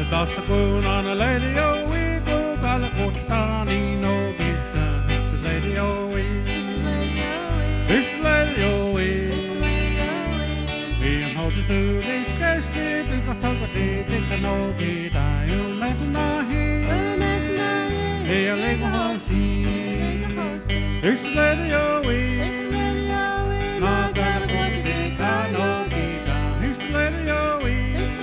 Dastagun on a lady o we go Galacotani no Gistan. It's the lady o we. It's the lady o we. We am how to do this case kid is a huggy dick and no gid. I am not nahi. Hey, a leg horsey. It's the lady o we. Not Galacotani no Gistan. It's the lady o we.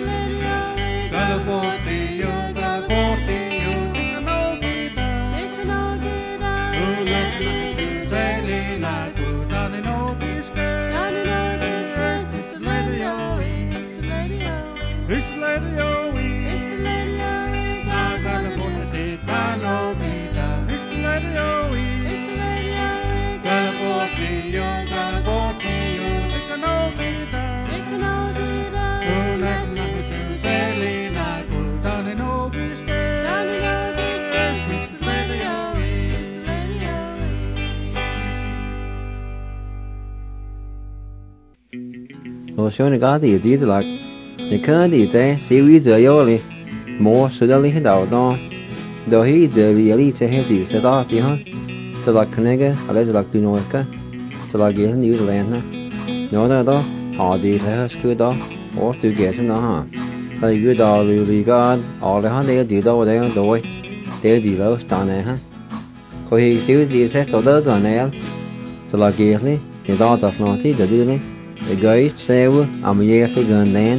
Showing God the deed like the candy day, see we the yoli more suddenly hit out on. Though he the really to have the set off the hunt, so like Canega, a letter like Dunoka, so like getting New Zealand. No, no, all the letters good or to get in the harm. Like good all really God, all the hunt they did over there on the way, they did low down there, huh? So he sees the set of those on there, so like Gatley, the daughter of Naughty, the dealing. The guys say I'm a year gun then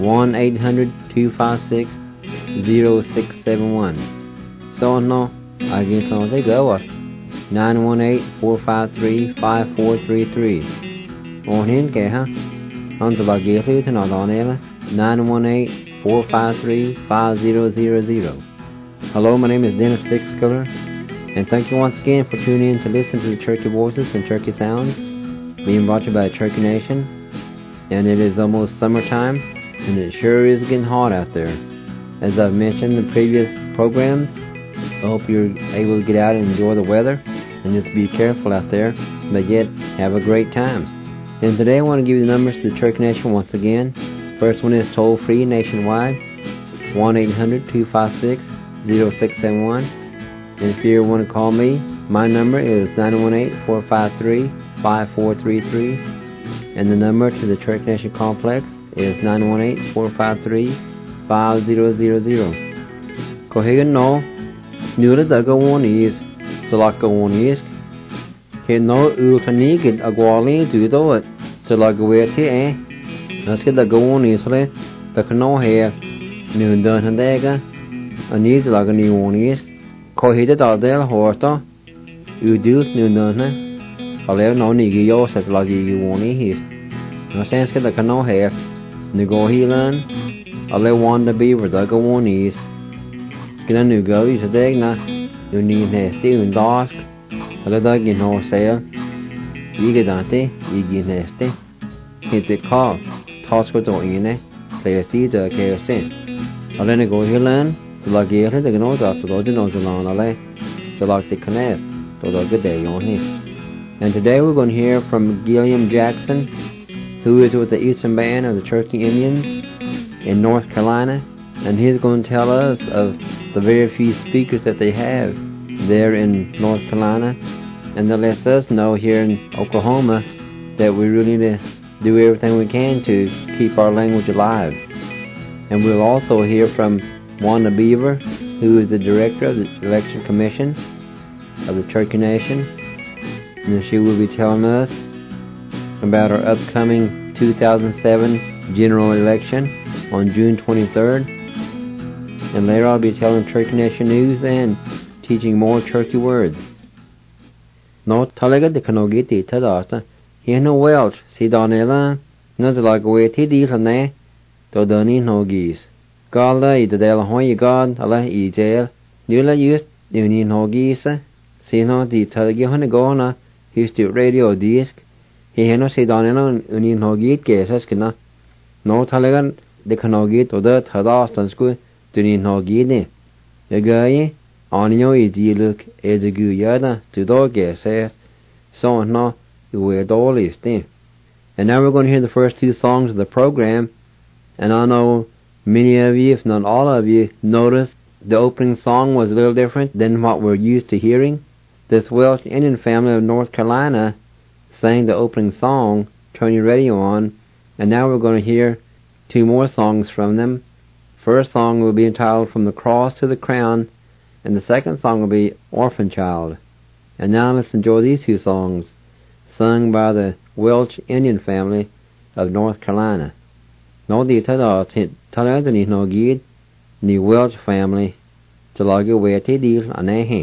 1-800-256-0671. So no, I guess on they go at 918-453-5433. On him ke ha? On the bagay to not on ela 918-453-5000. Hello, my name is Dennis Sixkiller, and thank you once again for tuning in to listen to the Turkey Voices and Turkey Sounds, being brought to you by Turkey Nation. And it is almost summertime, and it sure is getting hot out there. As I've mentioned in the previous programs, I hope you're able to get out and enjoy the weather, and just be careful out there, but yet have a great time. And today I want to give you the numbers to the Turkey Nation once again. First one is toll-free nationwide, 1-800-256-0671. And if you want to call me, my number is 918-453-5433. And the number to the Turkey Nation Complex is 918-453-5000. Kohegan no, Nula daga one is, Salaka one is. He no ultanigid agwali do do it, Salagaweti eh. Let's get the go on is le, the cano hair, New Dunhandega, and needs like a new one is. Kohida del horta, you do New Dunha. Allow no niggy yo set like you want his. No sense get the cano hair. Nego healan. Allow one the beaver the go one is. Get a new go, you said na. You need nasty and dark. Allow the gin horse sale. You get dante, you get nasty. Hit the car. Toss go to in it. Play a seed the chaos in. Allow nego healan. So like you hit the nose after the nose along the lay. So like the connect. So the good day on him. And today we're going to hear from Gilliam Jackson, who is with the Eastern Band of the Cherokee Indians in North Carolina, and he's going to tell us of the very few speakers that they have there in North Carolina, and that lets us know here in Oklahoma that we really need to do everything we can to keep our language alive. And we'll also hear from Wanda Beaver, who is the director of the Election Commission of the Cherokee Nation. And she will be telling us about our upcoming 2007 general election on June 23rd. And later I'll be telling Cherokee Nation news and teaching more Cherokee words. No talaga de kanogiti tadasta. Here no Welsh, si donela, not like way tiddy hane, to doni no geese. Gala I del hoy god, ala I jail, nula used, uni no geese, si no di talagi honegona. He's the radio disc. He no say donela uni no git cases kina. No talagan de kanogit or the tadastan school to ni no gine. The guy on your easy look as a good yada to dog says so no you wear dollies thing. And now we're going to hear the first two songs of the program, and I know Many of you, if not all of you, noticed the opening song was a little different than what we're used to hearing. This Welsh Indian family of North Carolina sang the opening song, Turn Your Radio On, and now we're going to hear two more songs from them. First song will be entitled From the Cross to the Crown, and the second song will be Orphan Child. And now let's enjoy these two songs, sung by the Welsh Indian family of North Carolina. No di tada ni no gid ni Welsh family to log away te deal anehe.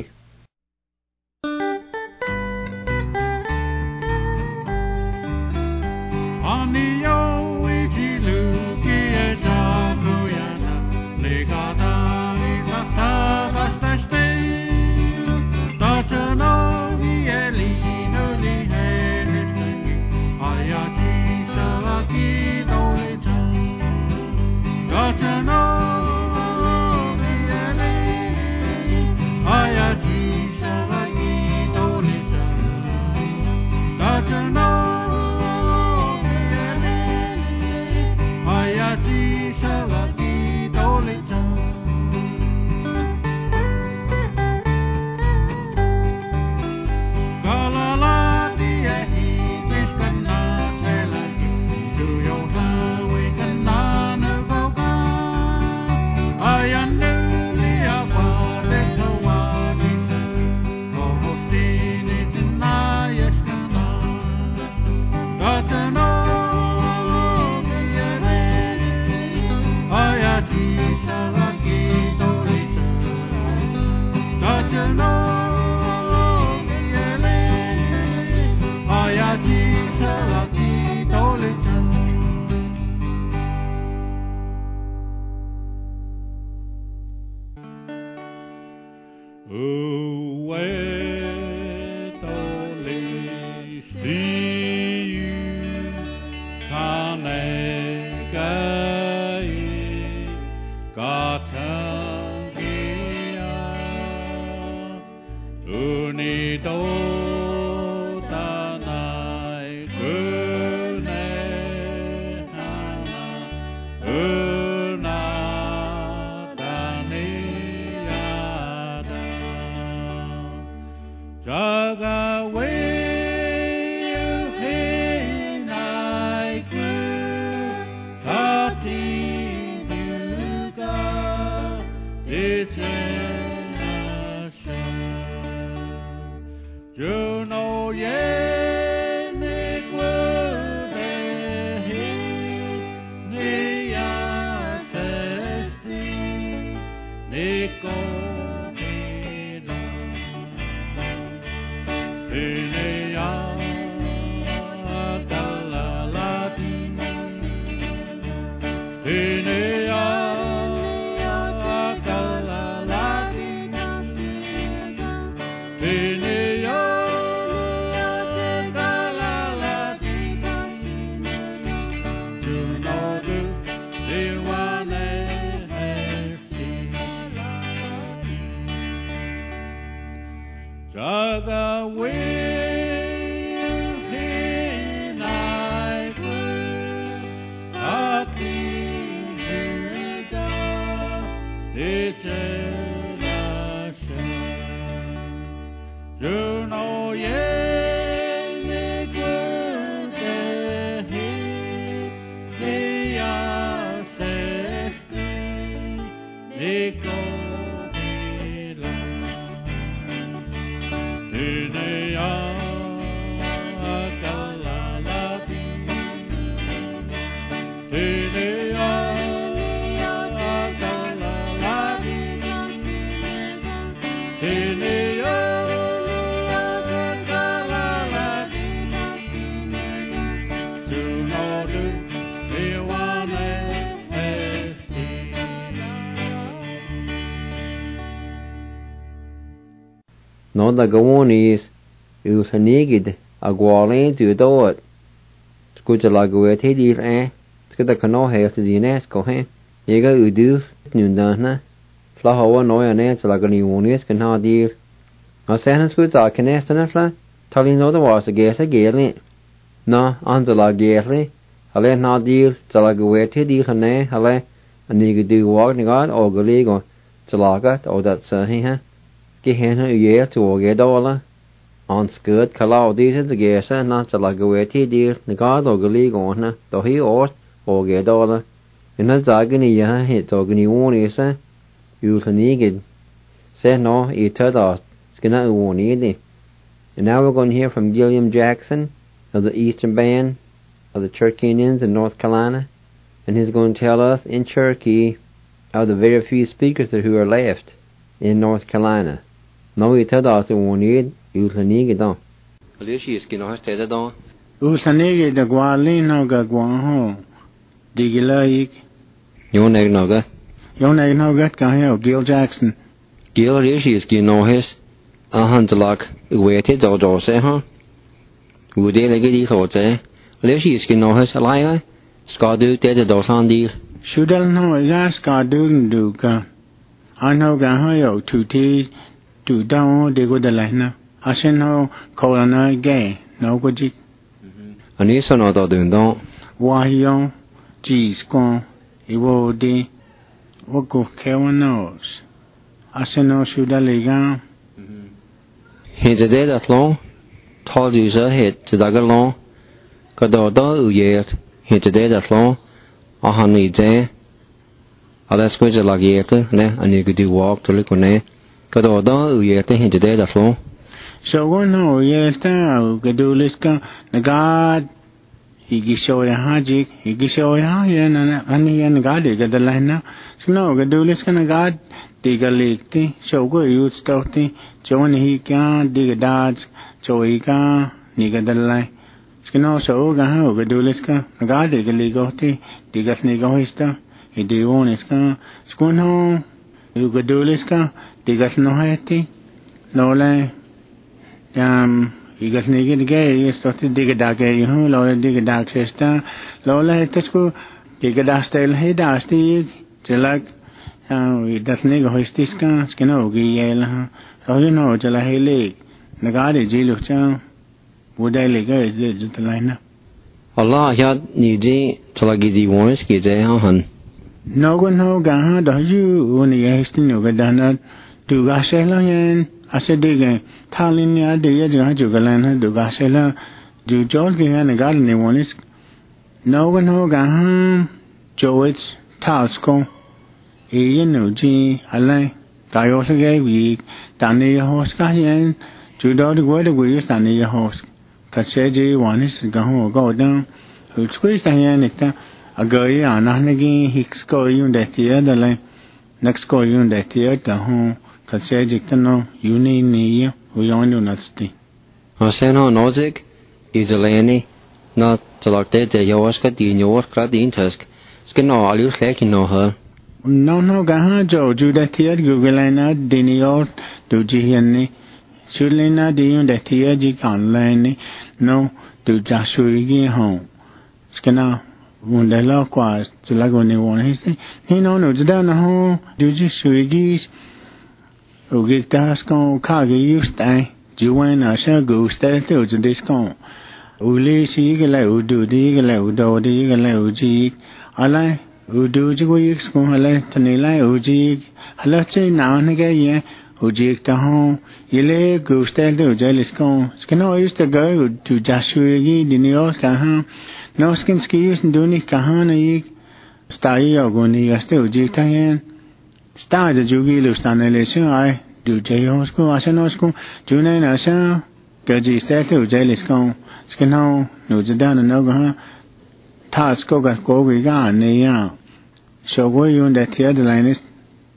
No the Gawonis who's a negid a gwalin to do it. Scoot a lagaway te deal Scoot the canoe have to the nesco, Yega udus, Nundana, Flahoa no an answer like a new one can not deal. I sent a scoot I can nest in a flat, telling no the was a guess a gale. No, on the lag gale, I let not deal, so lagaway te deal, Hale, and you could do walk God or go league or to lock it or that ha get hen year to get dollar on skirt color these the gas not to like away deal the God or go league on to he or get dollar and that's agony ya hit agony one is you can get say no you turn off skinna one either. And now we're going to hear from Gilliam Jackson of the Eastern Band of the Cherokee Indians in North Carolina, and he's going to tell us in Cherokee of the very few speakers who are left in North Carolina. Now we tell us the one need you can need on. Alicia is going to stay on. Usanege the Gualino Gaguanho, Digilaik. You know that? You know that Gil Jackson. Gil Alicia is going to his. Lock waited or say, huh? Would they like it or say? Alicia is going to his ally. Scott do there's a dose on deal. Should I know a Scott do I know Gahoyo to tea to down the good line. I should know Colonel Gay, no good. And he's another doing don't. Why young G's gone, it will be what go Kevin knows. I should know should I lay He's a day that long. Told you sir hit to dagger long. Got the yet. He's a day that long. A honey day. I'll ask which like yet, and you could do walk to look on there. Got the yet. He's a day that long. So one no yet. Could do liska. The God. He gives show a hajik. He gives show a high and God get the line now. So no, could do liska God. Dig a leak, so go you stouty, Joan he can dig a dodge, so he can nigger the line. Skino so go do liska, a guy dig a legoty, dig a snigoista, he do one is can, schoon home, you go do liska, dig a snohety, no lay, he got nigger the gay, you started dig a dog, you know, Lola dig a dog sister, Lola to school, dig a dust tail head, I still, like. That's nigga hoistisca, skino giyela. So you know, Jala Hele, Nagadi Jilucha, would I leg is the line. Allah had Niji Talagidi once, Gizahan. No one no gaha, do you only hasting over done to Gasela and I said digger, Talinia de Yajugalana, do Gasela, do Jolgi and a garden one is. No one no gaha, Joets, Talsco. G, Alay, Gayosa gay week, Dania horse Gayan, Judo the word we use Dania horse. Catseji one is go down, who squeeze the hand, a goy on again, Hicks go you that the other line, next go you that the other home, Catseji no, you need near, we only not stay. Oseno Nozic is a lany, not to lock that the Yoska, the York, the intersk. Skin all you slack you know her. No, gaha jo juda tiad Googlena dinio do jihiani. Shulina diun that tiad jik online no do jashuigi home. Skana wundela quas to lagoni one his. He no judana home do jishuigis. Ugitasko kagi ustai. Juana shall go stay to this con. Uli sigala udu digala udo digala uji. Alai. Udu jig school Tanila Ujig, Halachi now and again, Ujig to home, Yele Gustel to Jeliscon. Skino used to go to Jashuigi, the New York Kahan, no skin skis and Duni Kahana Yig, Stai Oguni, a still Jitayan. Star the Jugi Lustanelation, I do Jayo school, Asano school, Juna Asha, Gaji Stel to Jeliscon, Skino, Nujadan and Nogaha. Task go got go we got near. So go you that the other line is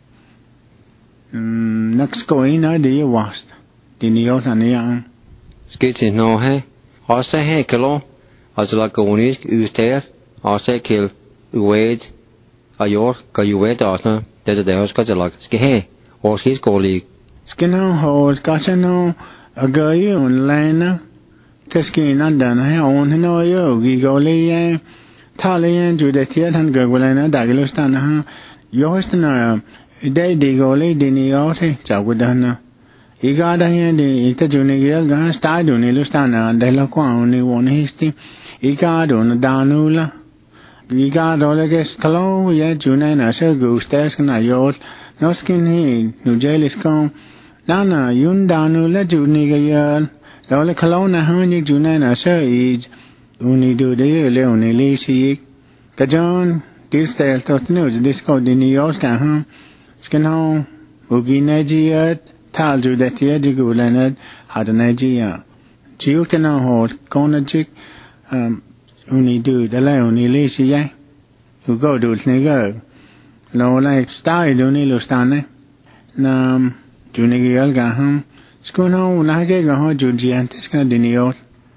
next going idea was the New York and young. Skitty no hey. I say hey kilo. As like a one is there. I say kill wait a York, go you wait after there's a day got like ski hey or his colleague. Skinner horse got no a girl you online. Teskin under my own no yo, gigoli, Talian to the theatre and Gogolana, Dagalostana, Yostana, Day digoli, diniote, Jagudana. Igada and the interjunigal stadium ilustana, and the loquan only one hasty. Igado, Danula, we got all guess Cologne, yeah, June and I said go stairs can I yacht, no skin here, no jail is come. Nana, yun danu let you nigga yarn. Dolly Cologne, a honey, June and I said age. Only do the leone lazy. Kajon, this style thought news, this called the New York, skin home, Ugi Nigeria, Tal do that year, the good Leonard, had a Nigeria. Chiu can now hold, corner chick, only do the leone lazy, yeah. Who go do it, nigger. No, like style, don't need to stand. Nam, Junior Gaham, school home, like a home, Juliantis, can the New York.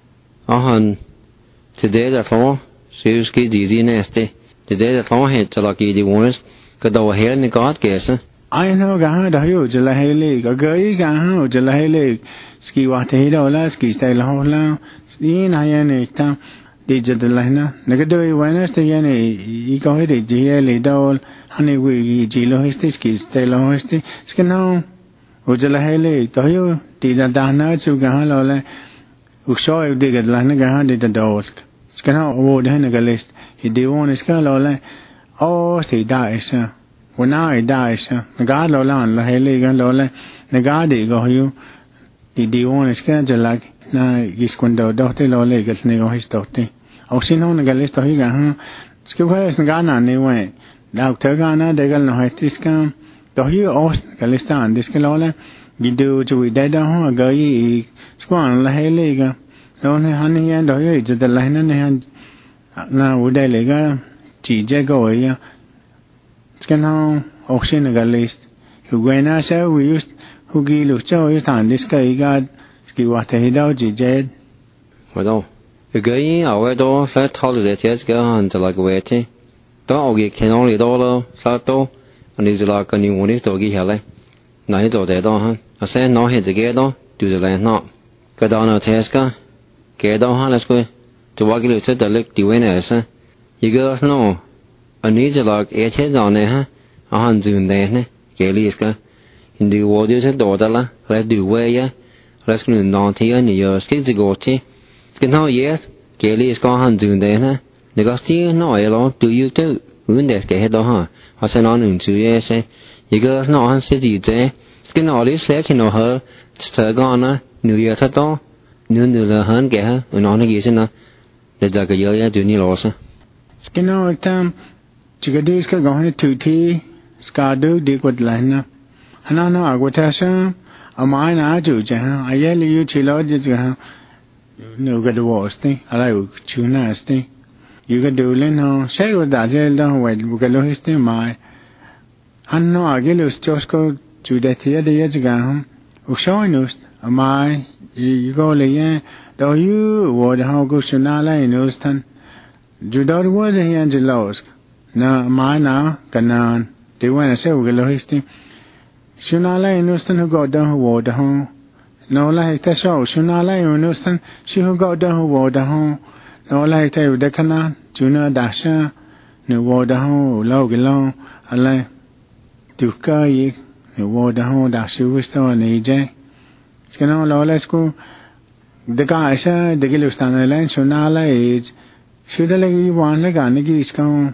Today the floor, seriously dizzy nasty. Today the floor hit to lucky the ones, got our hair in the god guess. I know Gahad, a huge Lahele, a girl, Gahan, Lahele, ski water head or lasky style hola, in Hyena town, digital liner, Negadoi Wednesday, Yene, Ecohede, GLA doll, honey wig, Gilo Histiski, style hoisty, skin home, Ujalahele, Toyo, did a dana to Gahalola. Who saw if they get like a did the doors. Scan out award Hennigalist. He did one is Carlola. Oh, say dies, sir. When I die, sir. The guard Lolan, La Heligan Lola. The guardi go you. He did one is schedule like. Now, he's going to doctor Lola gets nigger his doctor. Oh, she know the galist of Higa, Skipper Gana, anyway. Doctor Gana, they got no high discount. Do you ask Galistan, this Lola? You do to dead a guy, squan la heliga. Don't honey and do to the line and hand. Now would I lega? G jago, ya. Scan how auction a list. Who when I say we used who give you show you time this guy got ski water he out G jed. Well, a guy, our door, flat holiday, yes, go until like waiting. Don't get can only dollar, flat door, and is like a new one is doggy helle. Nãy giờ thế đó ha, sẽ nói hiện tại cái đó, từ từ này nọ, cái đó nó thế ska, cái đó ha là cái, từ bao cái lối sẽ được điều này sẽ, cái nó, anh ấyจะlà cái thế nào này ha, anh dừng đây này, cái lý ska, hiện tại vô điều sẽ đổ ra là, lại điều về ya, lại cái nó thì anh nhớ cái gì gọi chứ, cái nó vậy, cái lý ska anh dừng đây ha, nếu có gì nó ấy lo, từ yêu chứ, vấn đề cái đó ha, họ sẽ nói những chữ ấy sẽ. Cái nó hắn sẽ gì thế? Cái nó lý sẽ khi nó hở, sợ con á, nửa giờ thắt to, nửa là hơn kẻ ha, nó gì thế nào? Để giờ cái giờ ya chịu như lỗ sao? Cái nó tam, chỉ cái đi cái gọi là thủ thi, ska được đi quật lại nè. Hắn nó ở quật sao? Ở mai nó chịu chứ ha, ai vậy lưu chỉ lo chứ ha. Nếu cái đồ gì, lại chịu nè gì. You cái đồ lên ha, sẽ có đại diện đó vậy, cái lối hết mai. Hắn nó cái lúc cho cô chủ đề thì đây là cái ham, uống nước, mai, có lẽ đó yêu và đó có sự nào lại nước thân, chủ đó là cái hiện giờ lâu, na mai na cái nan, thì vậy sẽ có cái lối hết, sự nào lại nước thân có đó và đó, nó lại cái sao sự nào lại nước thân, sự có đó và đó, nó lại cái điều đó na, chủ nó đã sao, nó và đó lâu cái lâu, lại tu cái vô đó đã sử dụng này chứ, cái nào lo là sku, để cái sao để cái lúc này lên số nào lại, số đó là cái quan là cái này cái sku,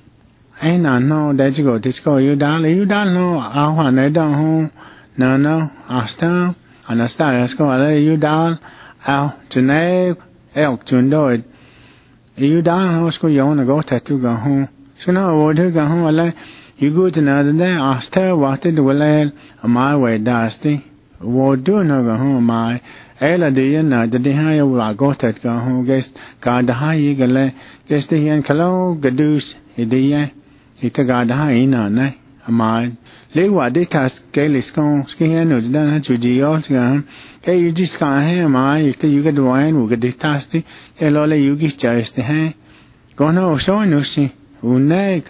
ai năn nó để cho cái sku yêu đá nó áo hoàn này đó ho, nó asta, anasta sku là yêu đá áo cho này áo chuẩn đôi, yêu đá nó sku yêu nó có thể tu cái ho, số nào vô thứ cái ho là you go to another day, asta waqti dwelal, my way dasti, wo do no go home, my, ela de na, the deha ya got at go home, guest, God the high gale, guest the yan kalo, gadus, idea, ita God the high na, ne, my, lay what they cast, galis con, skin no, dan to geo, hey, you just can't hear my, if you get wine, we get the tasty, hello, you get just the hand, go no, so no, see, uneg,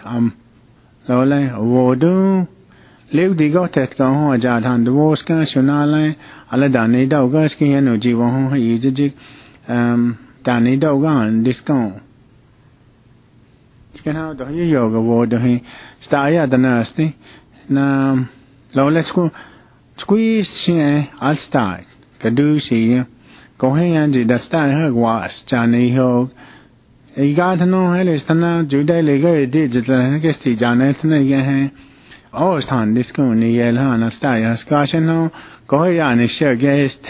Lo lại vô đó, nếu đi có thể có họ giả thành đồ cái số nào lại, ala đàn này đâu cái cái hiện ở chỉ vào họ hay chứ đàn này đâu cái discount, cái nào đó như yoga vô đó hay, stay ở đàn này, na lo lại squeeze xe al stay, cái đôi xe, có hay anh chỉ đặt stay hơi quá, chả này ho, Igatano Helistana, Judah Lega, digital Gesti Janet Nagahan, Ostan, Discuni, Yelhan, Astaya, Scashano, Goyan is sure guest.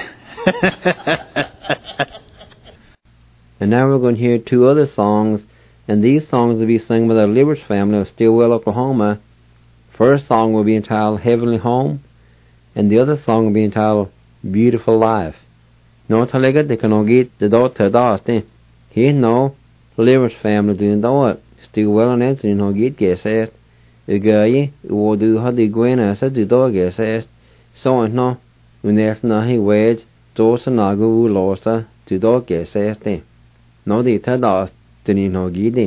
And now we're going to hear two other songs, and these songs will be sung by the Livers family of Stillwell, Oklahoma. First song will be entitled Heavenly Home, and the other song will be entitled Beautiful Life. No talaga de kano git de dot ta daste. He no Livers family doing that. Stillwell and Edson no git geset. Ugayi wo do hadi gwena sa do dog geset. So no unef na he wedge dosa nagu losa do dog geset. No de ta da tini no gidi.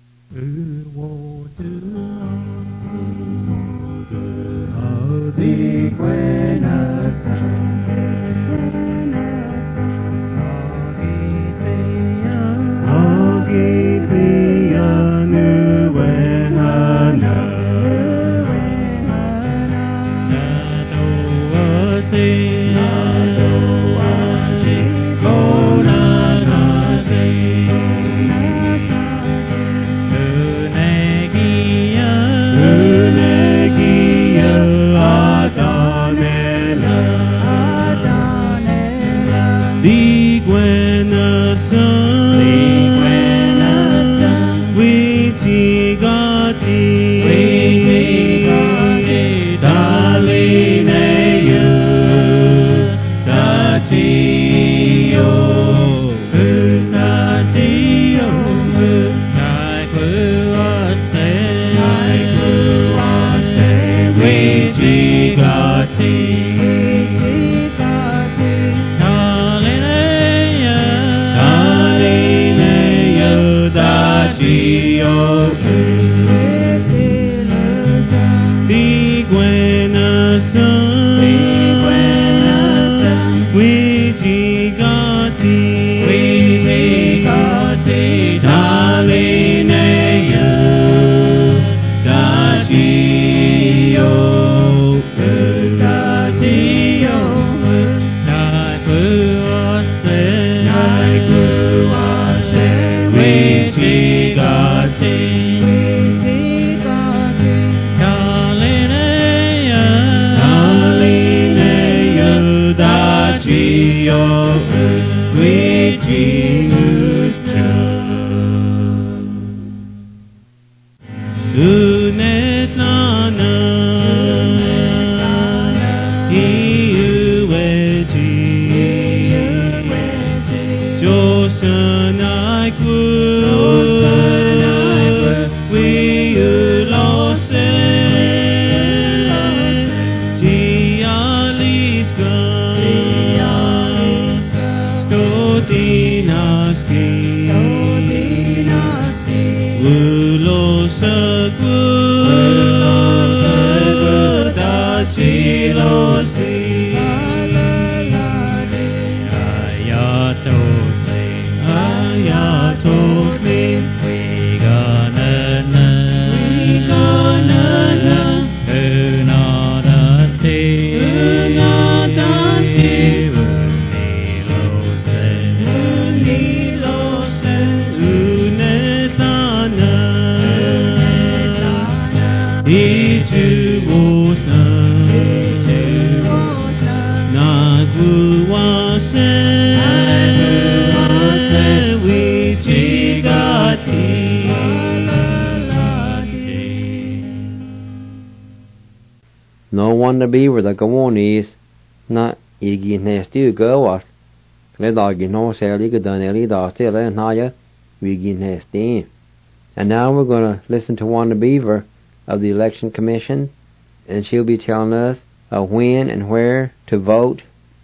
No one to be where the Gawonis not igi nasty go off. Let doggy no sally good done early dog still and higher we get nasty. And now we're going to listen to Wanda Beaver of the Election Commission, and she'll be telling us when and where to vote.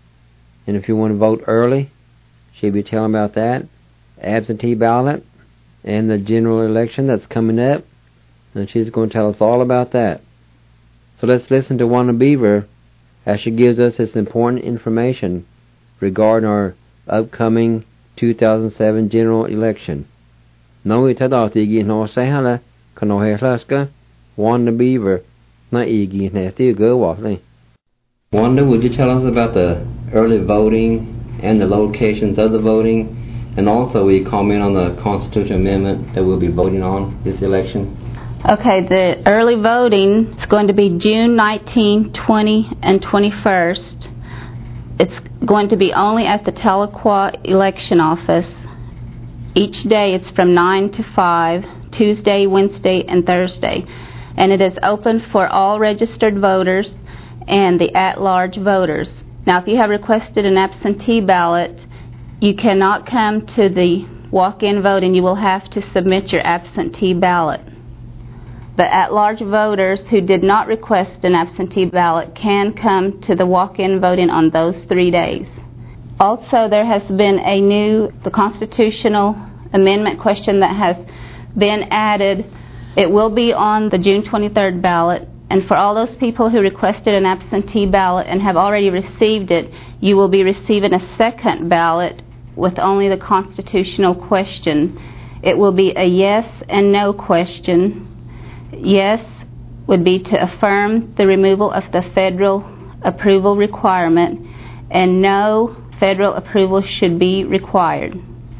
And if you want to vote early, she'll be telling about that. Absentee ballot and the general election that's coming up, and she's going to tell us all about that. So let's listen to Wanda Beaver as she gives us this important information regarding our upcoming 2007 general election. No itadati no sahala kano heslaska Wanda Beaver na igi nasty go waffly. Wanda, would you tell us about the early voting and the locations of the voting And also, will you comment on the constitutional amendment that we'll be voting on this election? Okay, the early voting is going to be June 19, 20, and 21st. It's going to be only at the Tahlequah election office. Each day it's from 9 to 5, Tuesday, Wednesday, and Thursday. And it is open for all registered voters and the at-large voters. Now, if you have requested an absentee ballot, you cannot come to the walk-in vote and you will have to submit your absentee ballot. But at-large voters who did not request an absentee ballot can come to the walk-in voting on those 3 days. Also, there has been the constitutional amendment question that has been added. It will be on the June 23rd ballot. And for all those people who requested an absentee ballot and have already received it, you will be receiving a second ballot with only the constitutional question. It will be a yes and no question. Yes would be to affirm the removal of the federal approval requirement, and no federal approval should be required.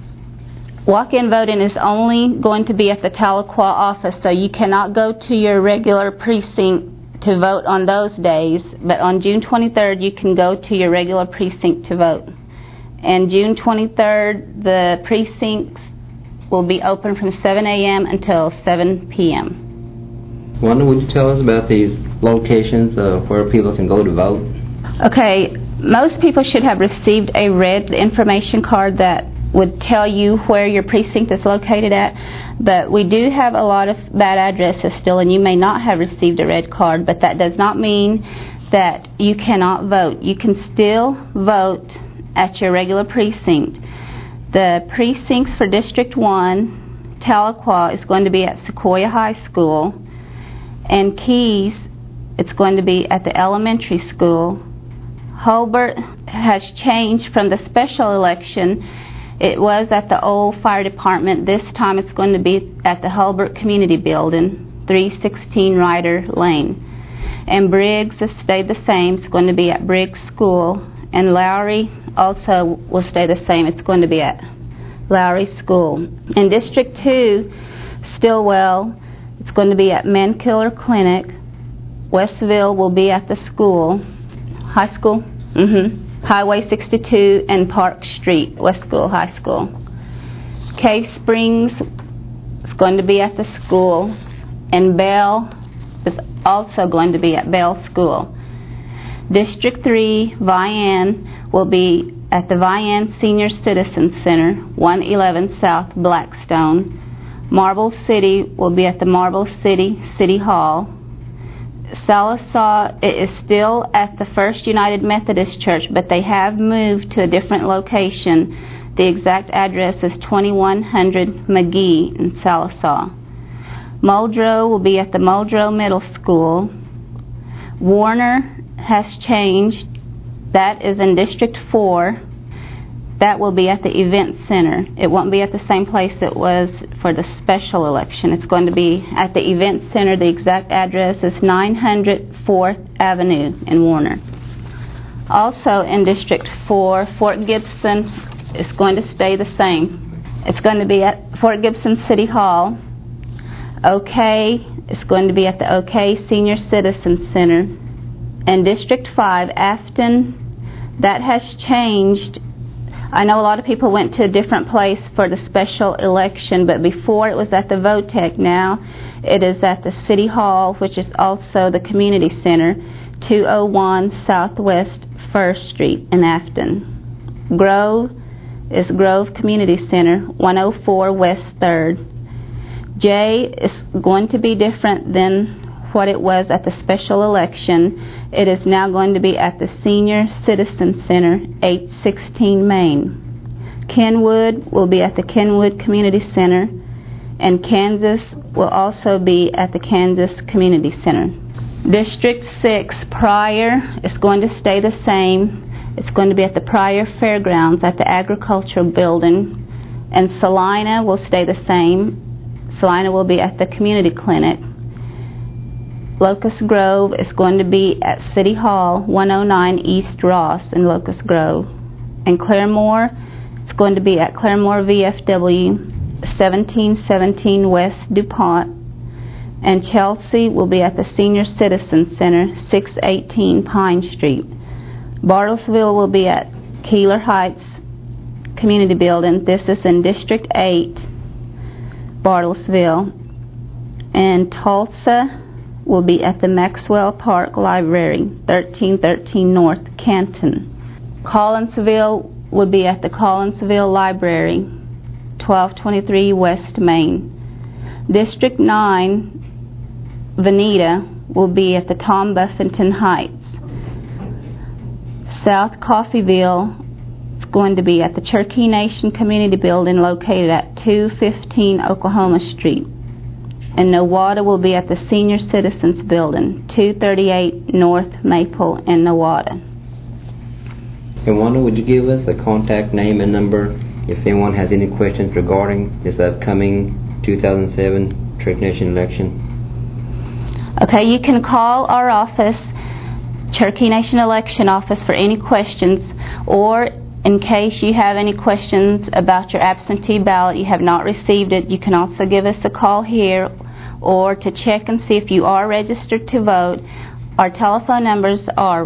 Walk-in voting is only going to be at the Tahlequah office, so you cannot go to your regular precinct to vote on those days, but on June 23rd you can go to your regular precinct to vote. And June 23rd, the precincts will be open from 7 a.m. until 7 p.m. Wanda, would you tell us about these locations where people can go to vote? Okay, most people should have received a red information card that would tell you where your precinct is located at, but we do have a lot of bad addresses still, and you may not have received a red card, but that does not mean that you cannot vote. You can still vote at your regular precinct. The precincts for District 1, Tahlequah, is going to be at Sequoia High School, and Keys, it's going to be at the elementary school. Hurlburt has changed from the special election. It was at the old fire department. This time it's going to be at the Hurlburt Community Building, 316 Ryder Lane. And Briggs has stayed the same. It's going to be at Briggs School. And Lowry also will stay the same. It's going to be at Lowry School. In District 2, Stillwell, it's going to be at Mankiller Clinic. Westville will be at the school. High school? Highway 62 and Park Street, Westville High School. Cave Springs is going to be at the school. And Bell is also going to be at Bell School. District 3, Vian, will be at the Vian Senior Citizen Center, 111 South Blackstone. Marble City will be at the Marble City City Hall. Sallisaw is still at the First United Methodist Church, but they have moved to a different location. The exact address is 2100 McGee in Sallisaw. Muldrow will be at the Muldrow Middle School. Warner has changed. That is in District 4. That will be at the Event Center. It won't be at the same place it was for the special election. It's going to be at the Event Center. The exact address is 900 4th Avenue in Warner. Also in District 4, Fort Gibson is going to stay the same. It's going to be at Fort Gibson City Hall. OK is going to be at the OK Senior Citizen Center. And District 5, Afton, that has changed. I know a lot of people went to a different place for the special election, but before it was at the Votech. Now it is at the City Hall, which is also the Community Center, 201 Southwest 1st Street in Afton. Grove is Grove Community Center, 104 West 3rd. J is going to be different than what it was at the special election. It is now going to be at the Senior Citizen Center, 816 Main. Kenwood will be at the Kenwood Community Center, and Kansas will also be at the Kansas Community Center. District 6, Pryor, is going to stay the same. It's going to be at the Pryor Fairgrounds at the Agricultural Building, and Salina will stay the same. Salina will be at the Community Clinic. Locust Grove is going to be at City Hall, 109 East Ross in Locust Grove. And Claremore It's going to be at Claremore VFW, 1717 West DuPont. And Chelsea will be at the Senior Citizen Center, 618 Pine Street. Bartlesville will be at Keeler Heights Community Building. This is in District 8, Bartlesville. And Tulsa will be at the Maxwell Park Library, 1313 North Canton. Collinsville will be at the Collinsville Library, 1223 West Main. District 9, Veneta, will be at the Tom Buffington Heights. South Coffeyville is going to be at the Cherokee Nation Community Building located at 215 Oklahoma Street. And Nowata will be at the Senior Citizens Building, 238 North Maple in Nowata. And Wanda, would you give us a contact name and number if anyone has any questions regarding this upcoming 2007 Cherokee Nation election? Okay, you can call our office, Cherokee Nation Election Office, for any questions, or in case you have any questions about your absentee ballot, you have not received it, you can also give us a call here, or to check and see if you are registered to vote. Our telephone numbers are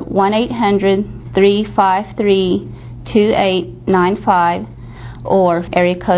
1-800-353-2895 or area code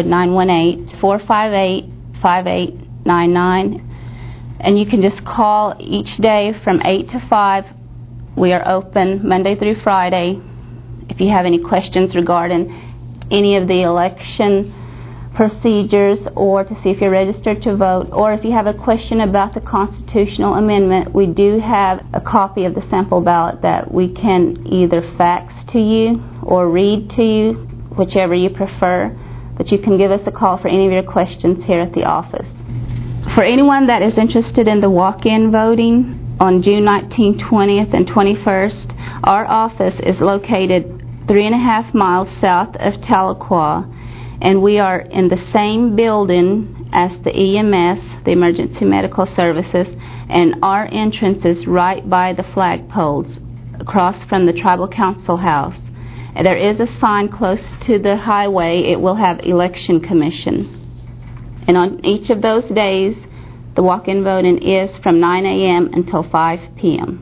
918-458-5899. And you can just call each day from 8 to 5. We are open Monday through Friday. If you have any questions regarding any of the election procedures, or to see if you're registered to vote, or if you have a question about the constitutional amendment, we do have a copy of the sample ballot that we can either fax to you or read to you, whichever you prefer. But you can give us a call for any of your questions here at the office. For anyone that is interested in the walk-in voting on June 19th, 20th, and 21st, our office is located 3.5 miles south of Tahlequah, and we are in the same building as the EMS, the Emergency Medical Services, and our entrance is right by the flagpoles across from the Tribal Council House. And there is a sign close to the highway. It will have Election Commission. And on each of those days, the walk-in voting is from 9 a.m. until 5 p.m.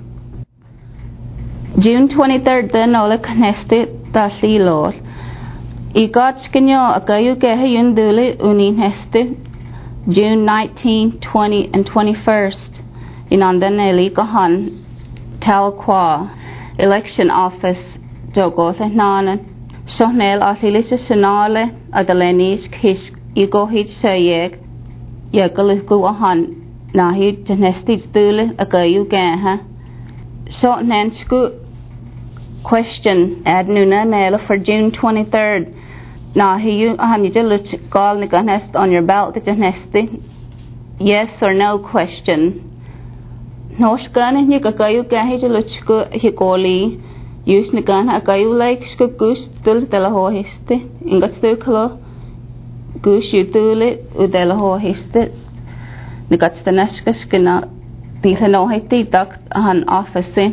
June 23rd, the Nola Knesti Tasilor. Igatskino Akayuke Yunduli Uni Nesti. June 19, 20, and 21st. Inandaneli Kahan Tahlequah Election Office Jogothe Nana. Shohnel Athilisha Shanale Adalenish Kish Igo Hitch Sayek. Yakalukuahan Nahi Janesti Stule Akayu Gaha. Short Nansku question ad Nuna Nela for June 23rd. Nahi you Hanijaluch Gal Nikanest on your ballot Janesti. Yes or no question. Noshkan Nikakayu Gahijaluchku Hikoli. Use Nikan Akayu Lake Skukus Stul Delahohiste. Ingatstuklo. Goose you do it, Udelaho histed. The guts the Nashkashkina, the Hanohiti duct on office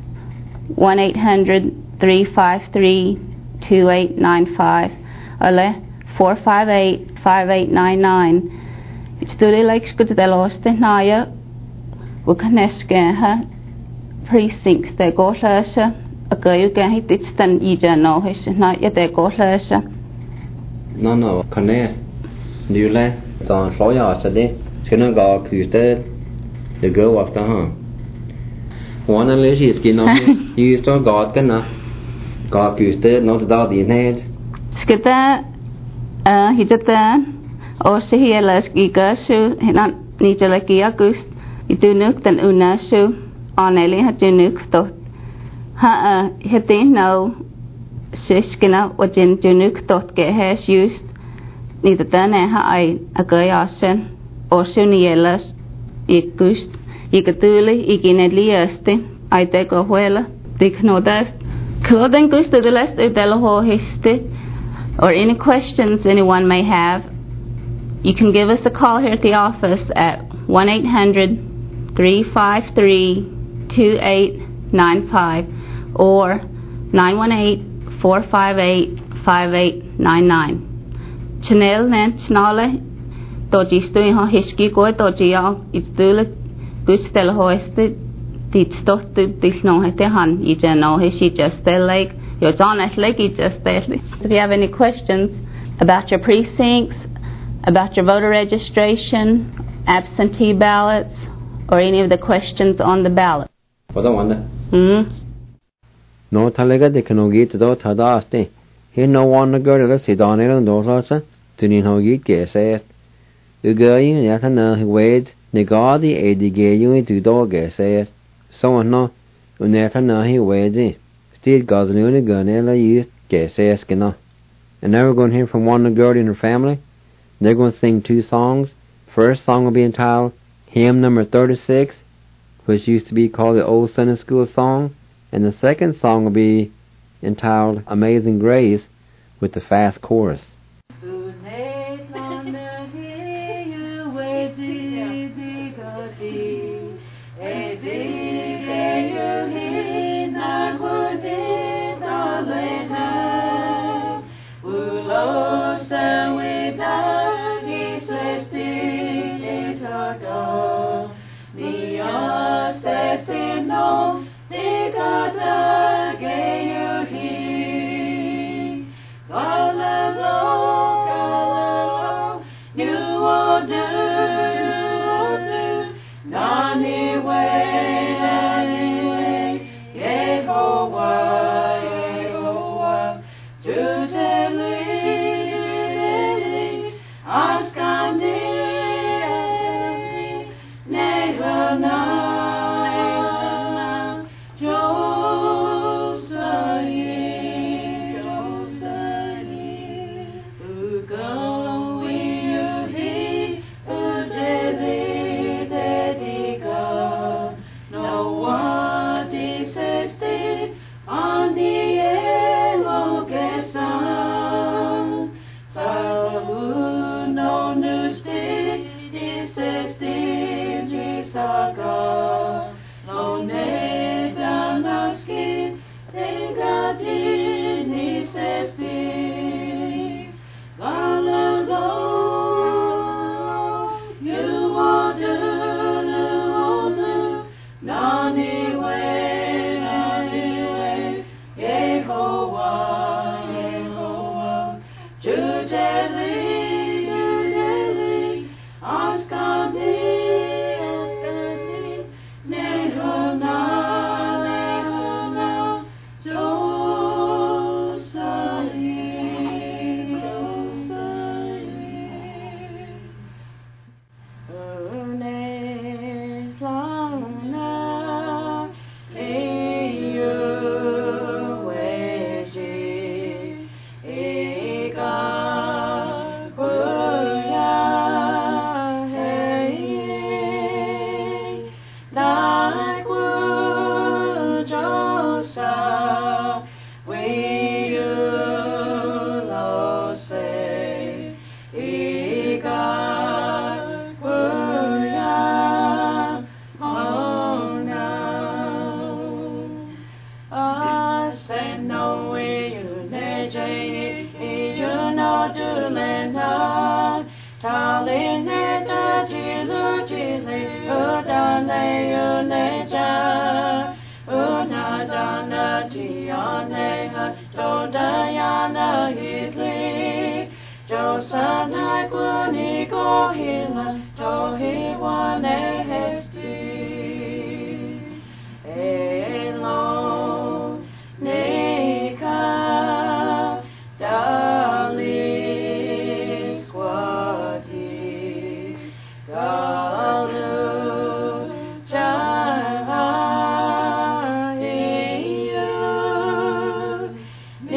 1-800-353-2895, Ole 458-5899. It's really like good the lost Naya, Wukaneshka precincts the Goslasha, a girl you can hit it stand Ija no his not yet the Goslasha. No, connect. Du lẽ chọn số giờ sẽ đi. Cái nó gọi cứ tới the girl of the home. One and lazy is getting on. You start God cái nào. God cứ tới nó tới đi nè. Skita, hijata, or se hier las giga su, hinan ni jala gia gus. Itu nuk dan una su, oneli hat nuk tot. Ha hitin no. Siskina wajin junuk tot ge has used neither than I a gayasen or sunielas ikust ikatuli ikineliaste I take a huela dik no dust clothing gust to the last of the histe. Or any questions anyone may have, you can give us a call here at the office at 1-800-353-2895 or 918-458-5899. 99. Chanel nen snale doji stui ho hiski go doji al it's dule good stel hoiste dit stot dit no hete han I no he just like your John like it just there. If you have any questions about your precincts, about your voter registration, absentee ballots, or any of the questions on the ballot. What I wonder. No talega de kanogi to do tadaste. He no one girl that sit on it and those to need how you guess it. The girl in Yatana wait, negadi a digay you to dog guess it. So no, Unatana he waits. Still goes new gunella used guess it. And now we're going to hear from one girl in her family. They're going to sing 2 songs. First song will be entitled Hymn Number 36, which used to be called the Old Sunday School Song. And the second song will be entitled Amazing Grace with the fast chorus.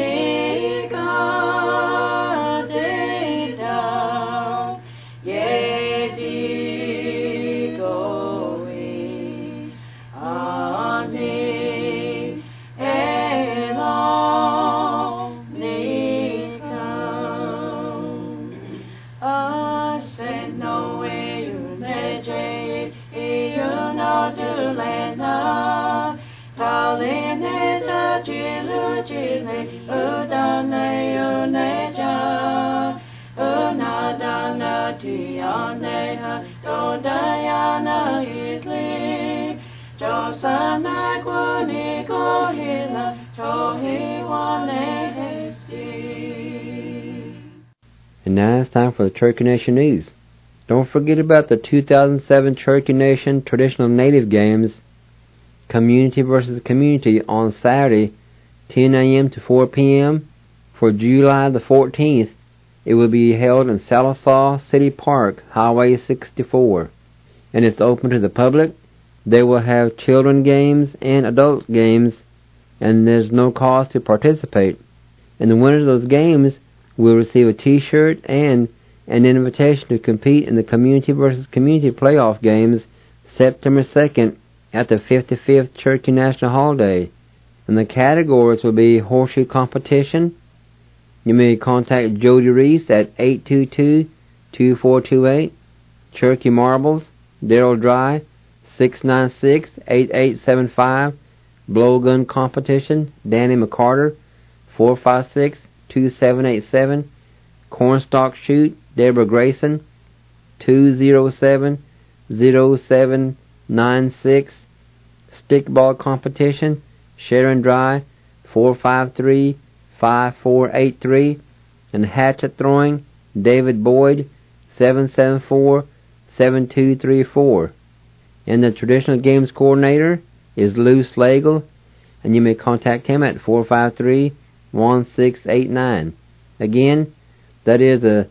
Yeah. Yaneha do Diana Idli Josana Gwani Gohila Tohi Wane Hasty. And now it's time for the Cherokee Nation News. Don't forget about the 2007 Cherokee Nation Traditional Native Games, Community versus Community, on Saturday, 10 a.m. to 4 p.m. For July the 14th, it will be held in Sallisaw City Park, Highway 64. And it's open to the public. They will have children games and adult games, and there's no cost to participate. And the winners of those games will receive a t-shirt and an invitation to compete in the Community versus Community playoff games September 2nd at the 55th Cherokee National Holiday. And the categories will be horseshoe competition. You may contact Jody Reese at 822-2428. Cherokee Marbles, Darrell Dry, 696-8875. Blowgun competition, Danny McCarter, 456-2787. Cornstalk shoot, Deborah Grayson, 207-0796. Stickball competition, Sharon Dry, 453-5483. And hatchet throwing, David Boyd, 774-7234. And the traditional games coordinator is Lou Slagle, and you may contact him at 453-1689. Again, that is the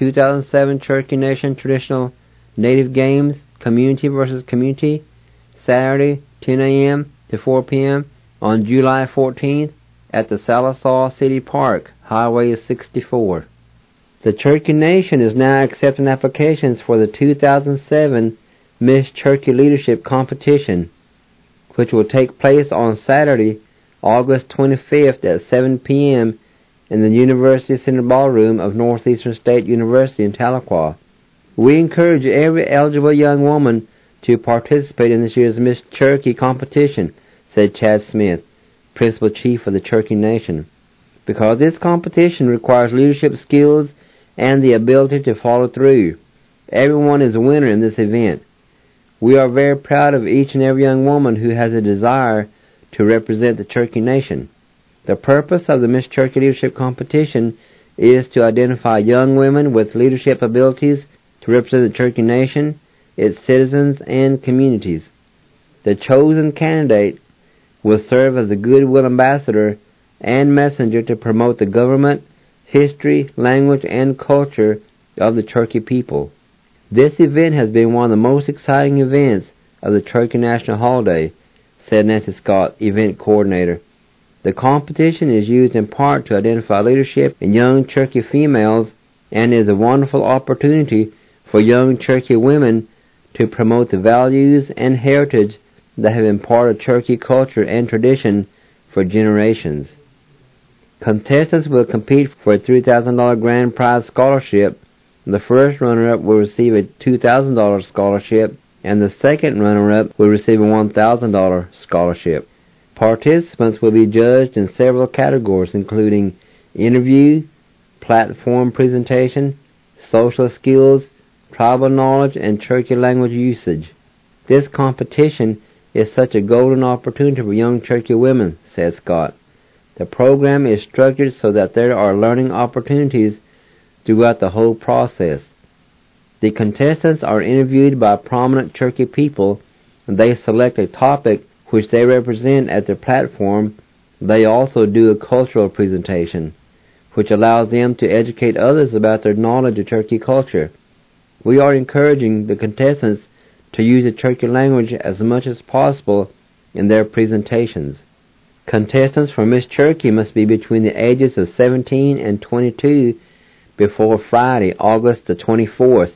2007 Cherokee Nation Traditional Native Games, Community versus Community, Saturday, 10 a.m. to 4 p.m. on July 14th at the Sallisaw City Park, Highway 64. The Cherokee Nation is now accepting applications for the 2007 Miss Cherokee Leadership Competition, which will take place on Saturday, August 25th at 7 p.m. in the University Center Ballroom of Northeastern State University in Tahlequah. We encourage every eligible young woman to participate in this year's Miss Cherokee competition, said Chad Smith, Principal Chief of the Cherokee Nation, because this competition requires leadership skills and the ability to follow through. Everyone is a winner in this event. We are very proud of each and every young woman who has a desire to represent the Cherokee Nation. The purpose of the Miss Cherokee Leadership Competition is to identify young women with leadership abilities to represent the Cherokee Nation, its citizens, and communities. The chosen candidate will serve as a goodwill ambassador and messenger to promote the government, history, language, and culture of the Cherokee people. This event has been one of the most exciting events of the Cherokee National Holiday, said Nancy Scott, event coordinator. The competition is used in part to identify leadership in young Cherokee females and is a wonderful opportunity for young Cherokee women to promote the values and heritage that have been part of Cherokee culture and tradition for generations. Contestants will compete for a $3,000 grand prize scholarship. The first runner-up will receive a $2,000 scholarship, and the second runner-up will receive a $1,000 scholarship. Participants will be judged in several categories, including interview, platform presentation, social skills, tribal knowledge, and Cherokee language usage. This competition is such a golden opportunity for young Cherokee women, said Scott. The program is structured so that there are learning opportunities throughout the whole process. The contestants are interviewed by prominent Cherokee people, and they select a topic which they represent at their platform. They also do a cultural presentation, which allows them to educate others about their knowledge of Cherokee culture. We are encouraging the contestants to use the Cherokee language as much as possible in their presentations. Contestants for Miss Cherokee must be between the ages of 17 and 22 before Friday, August the 24th,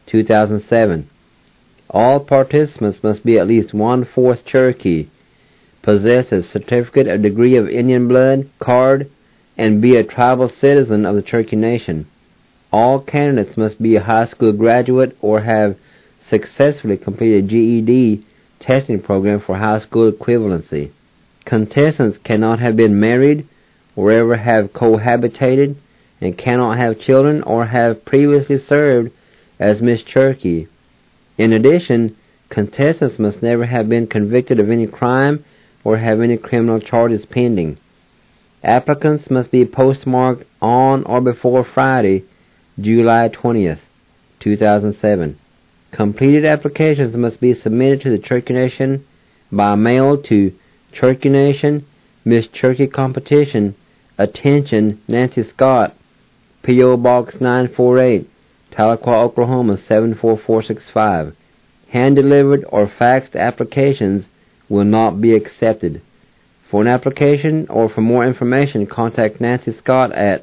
2007. All participants must be at least 1/4 Cherokee, possess a certificate or degree of Indian blood card, and be a tribal citizen of the Cherokee Nation. All candidates must be a high school graduate or have successfully completed a GED testing program for high school equivalency. Contestants cannot have been married or ever have cohabitated, and cannot have children or have previously served as Miss Cherokee. In addition, contestants must never have been convicted of any crime or have any criminal charges pending. Applicants must be postmarked on or before Friday, July 20th, 2007. Completed applications must be submitted to the Cherokee Nation by mail to Cherokee Nation, Miss Cherokee Competition, Attention, Nancy Scott, P.O. Box 948, Tahlequah, Oklahoma 74465. Hand-delivered or faxed applications will not be accepted. For an application or for more information, contact Nancy Scott at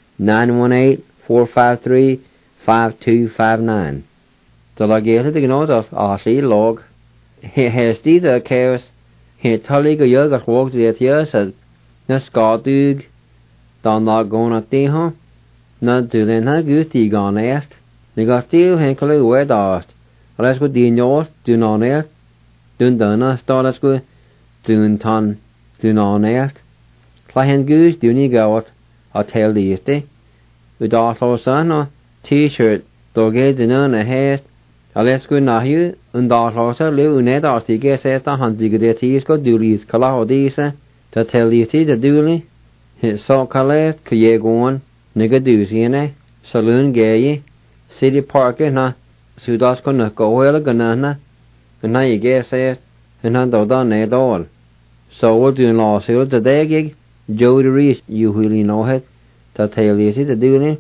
918-453-5259. The lagéte de gnód sí log. He stíad chaos. He tully go yog at walk the etias at na scadug. Dan na gona tiho. Na dulin ha gusti gone eft. Ni got still henkle wed ast. Let's go dinos do non eft. Dun dana start let's go dun ton do non eft. Clahen goose do ni go at tell the este. With also son or t-shirt doge dinan a haste. Let's go na you and also live net or see guess as the hunting the teas go duties cala disa to tell the tea the duly. His so calet kuye goon nigga doozy in saloon gay city park na sudas ko na go well ganana and now you guess it and hand done it all. So we'll do law sale today gig Joe the Reese you really know it to tell you the duly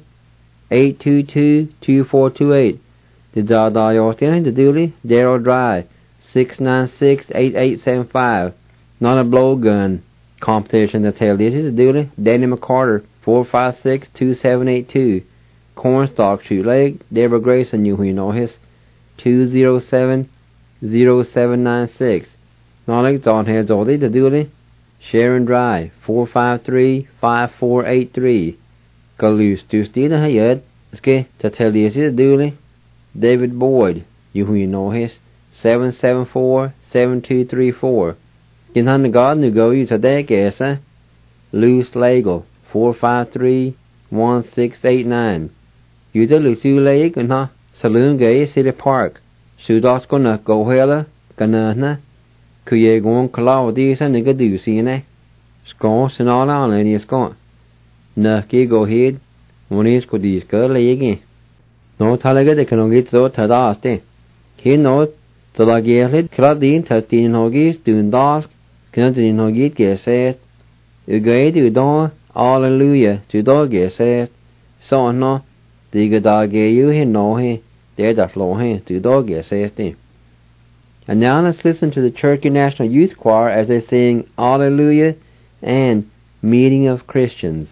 822-2428. The Dada Yortin, the Dooley, Darrow Drive, 696-8875. Not a blowgun competition to tell you the Dooley, Danny McCarter, 456-2782. Cornstalk Shoot Leg, Deborah Grayson, you who know his, 207-0796. Not like Don Heads Oldie, the Dooley, Sharon Drive, 453-5483. Galoose, do Steve the Hayed, Ski, to tell you the Dooley. David Boyd, you who you know his, 774-7234. Kin han the God nu go you today guessa. Loose Legal, 453-1689. You the Lucy Lake and ha Saloon Gay City Park. Sudas gonna go hella, ganana. Kuye gon claw these and nigga do see ne. Scons and all on any scon. Nucky go head, when he's could these girl again. No talaga de kanogit zo tadaste. He no the lagerit kradin tatin hogis dun dark, kanadin hogit geset. You gay do don, hallelujah, to dog geset. So no, diga dage you he no he, there that flow he, to dog geset. And now let's listen to the Cherokee National Youth Choir as they sing Hallelujah and Meeting of Christians.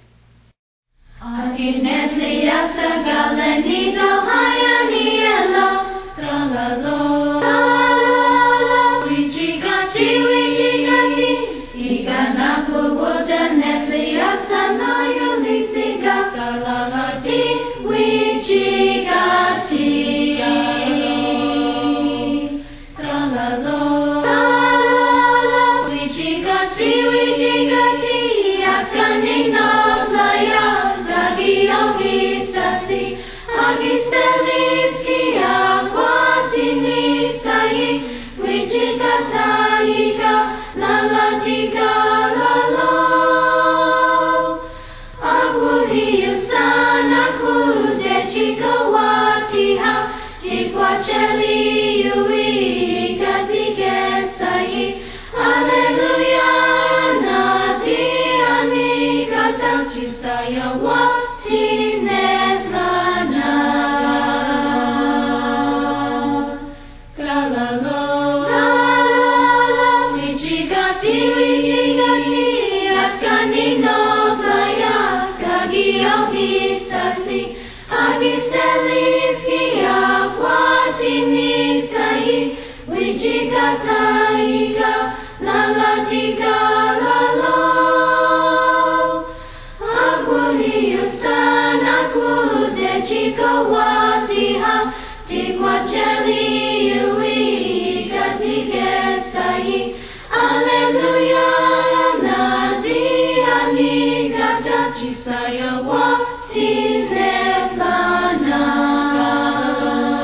Jisaya wa tinefana.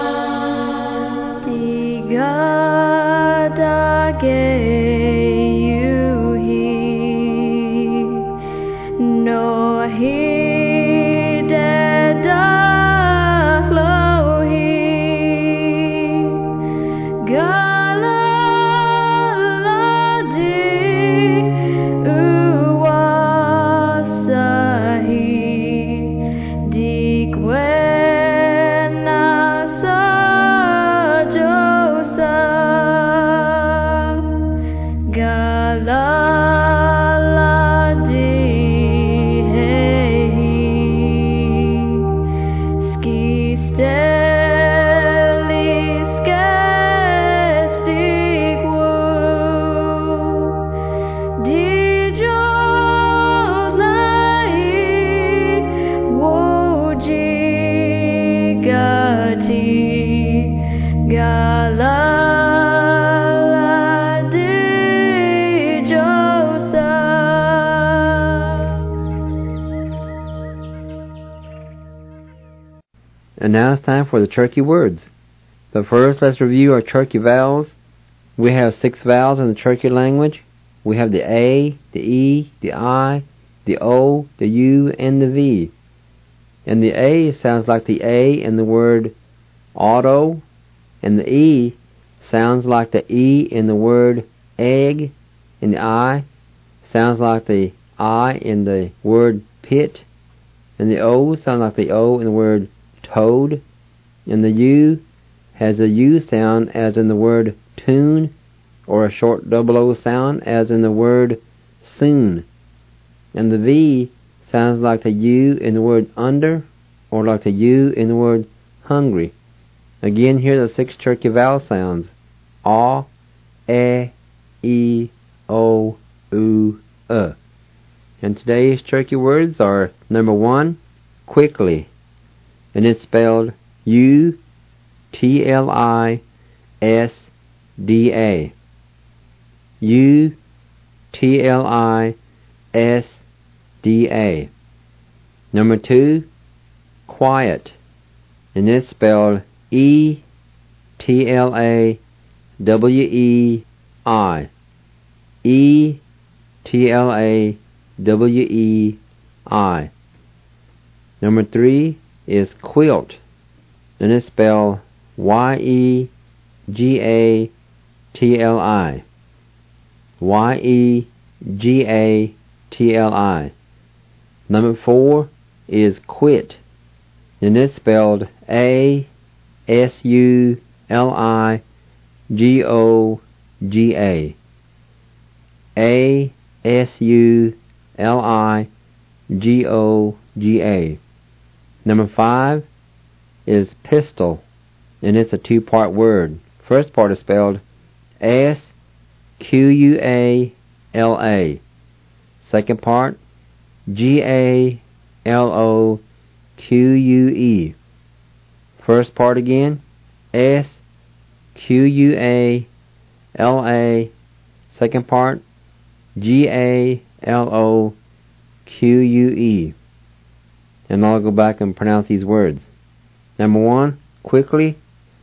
And now it's time for the Cherokee words. But first, let's review our Cherokee vowels. We have 6 vowels in the Cherokee language. We have the A, the E, the I, the O, the U, and the V. And the A sounds like the A in the word auto, and the E sounds like the E in the word egg, and the I sounds like the I in the word pit, and the O sounds like the O in the word toad, and the U has a U sound as in the word tune, or a short double O sound as in the word soon. And the V sounds like the U in the word under, or like the U in the word hungry. Again, here are the 6 Cherokee vowel sounds: A, E, O, U, And today's Cherokee words are number 1, quickly. And it's spelled U-T-L-I-S-D-A. U-T-L-I-S-D-A. Number 2, quiet. And it's spelled E-T-L-A-W-E-I. E-T-L-A-W-E-I. Number 3 is quilt, and it's spelled Y-E-G-A-T-L-I. Y-E-G-A-T-L-I. Number 4 is quit, and it's spelled A-S-U-L-I-G-O-G-A. A-S-U-L-I-G-O-G-A. Number 5 is pistol, and it's a 2-part word. First part is spelled S-Q-U-A-L-A. Second part, G-A-L-O-Q-U-E. First part again, S-Q-U-A-L-A. Second part, G-A-L-O-Q-U-E. And I'll go back and pronounce these words. Number 1, quickly,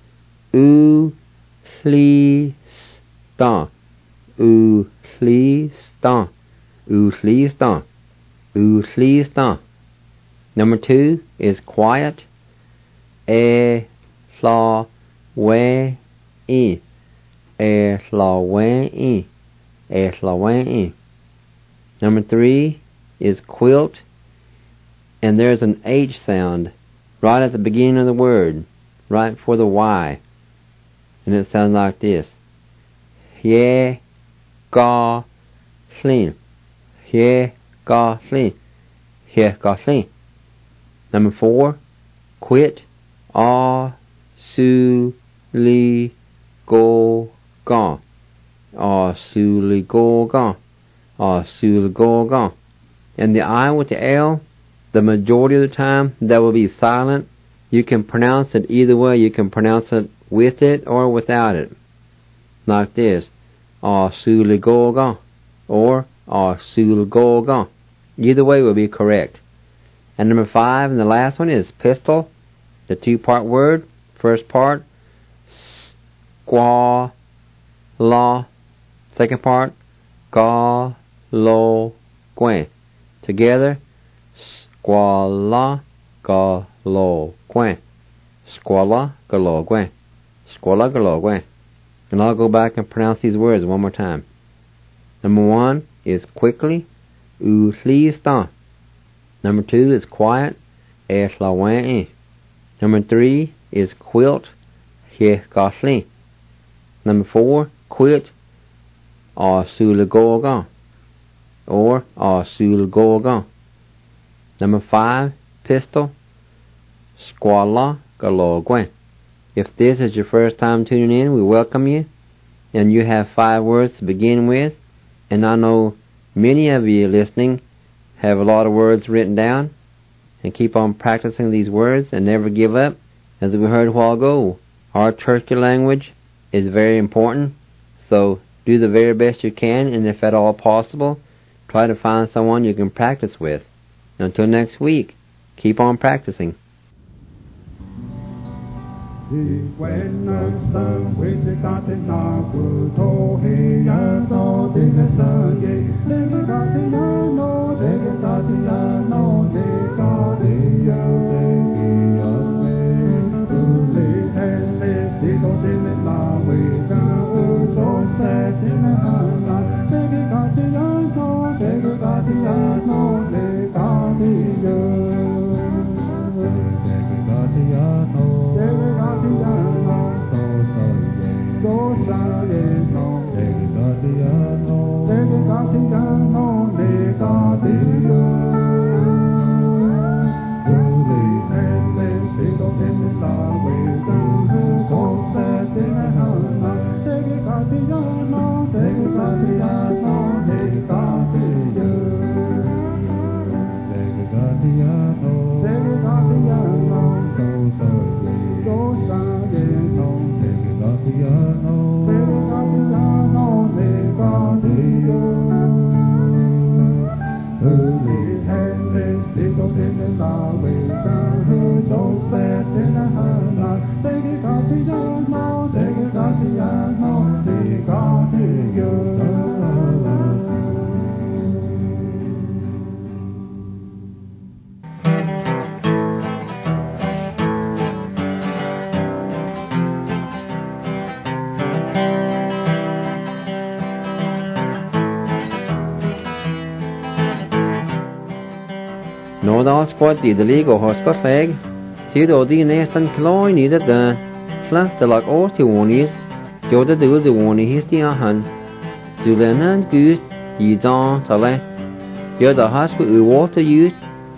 U-Tle-Stan. U-Tle-Stan. U-Tle-Stan. U-Tle-Stan. Number 2 is quiet, E-Sla-We-E. E-Sla-We-E. E-Sla-We-E. Number 3 is quilt, and there's an H sound right at the beginning of the word, right before the Y. And it sounds like this. He-ga-slin. He-ga-slin. He-ga-slin. Number 4, quit, Ah-su-li-go-gan. Ah-su-li-go-gan. Ah-su-li-go-gan. And the I with the L, the majority of the time, that will be silent. You can pronounce it either way. You can pronounce it with it or without it. Like this. Ah-su-li-go-gan. Or Ah-su-li-go-gan. Either way will be correct. And number 5, and the last one, is pistol. The 2-part word. First part, squaw, la. Second part, ga, lo, gwen. Together, squala, ga, lo, gwen. Squala, ga, lo, gwen. Squala, ga, lo, gwen. And I'll go back and pronounce these words one more time. Number 1 is quickly, uhlista. Number 2 is quiet, eslawae. Number 3 is quilt, hekasli. Number 4, quit, sulgoga, or sulgoga. Number 5, pistol, squala galogwe. If this is your first time tuning in, we welcome you, and you have 5 words to begin with, and I know many of you listening have a lot of words written down, and keep on practicing these words and never give up. As we heard a while ago, our Turkey language is very important, so do the very best you can, and if at all possible, try to find someone you can practice with. Until next week, keep on practicing. Nå da sport I det ligger hos godt fag, til da de næsten kløj I det der, flest det lag år til årnis, gjorde det du det årnis de han. Du lænder gud, I dan tale, gjør der has på uår til just,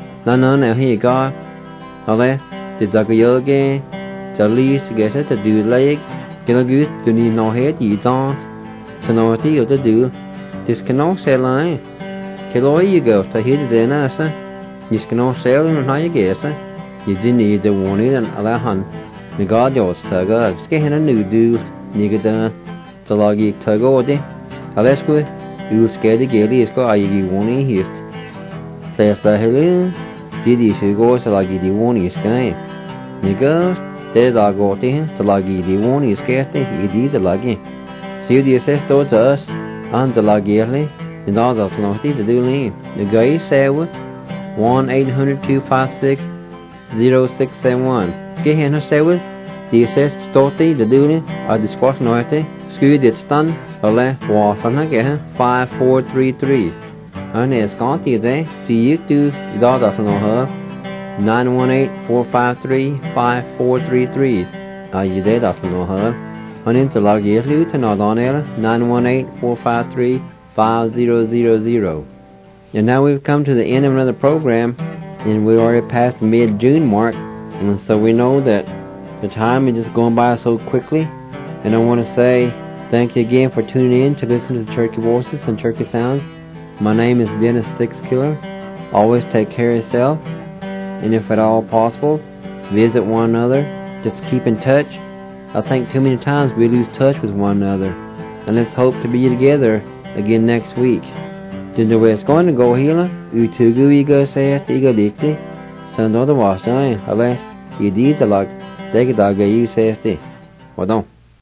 nan er her gar, alle, det der gjør Charlies gæsset til du læg, gjør gud, du ni nå het I dan, så når det gjør det du, det skal nok sælge, kløj I gør, der hedder det næste. You can all sail in how you guess it. You didn't need the warning and Alahan. The God yours tugger, skin a new do, nigger done, to log ye tugger. Alesque, you scared the gilly is got I warning hist. Fast the hello, did you should go to log the warning sky? Nigger, there I got him to log the warning scarcely, he did the loggy. See the assessed to us, and the log yearly, and all that's not to do lean. The guy said, 1-800-256-0671. Get henne selv. De assist storti the duty or the squash norte. Skud det stand eller wasan her get 5433. And it's gone to day. See you do I dag da for no her. 918-453-5433. Are you there da for no her? And into log years lu to not on air 918-453-5000. And now we've come to the end of another program, and we're already past the mid-June mark, and so we know that the time is just going by so quickly. And I want to say thank you again for tuning in to listen to the Turkey Voices and Turkey Sounds. My name is Dennis Sixkiller. Always take care of yourself, and if at all possible, visit one another. Just keep in touch. I think too many times we lose touch with one another, and let's hope to be together again next week. Then the way it's going to go here, utugu ego say it ego dicti, so no the wash, alle, you deeds a lot, they get you say it. Well, don't.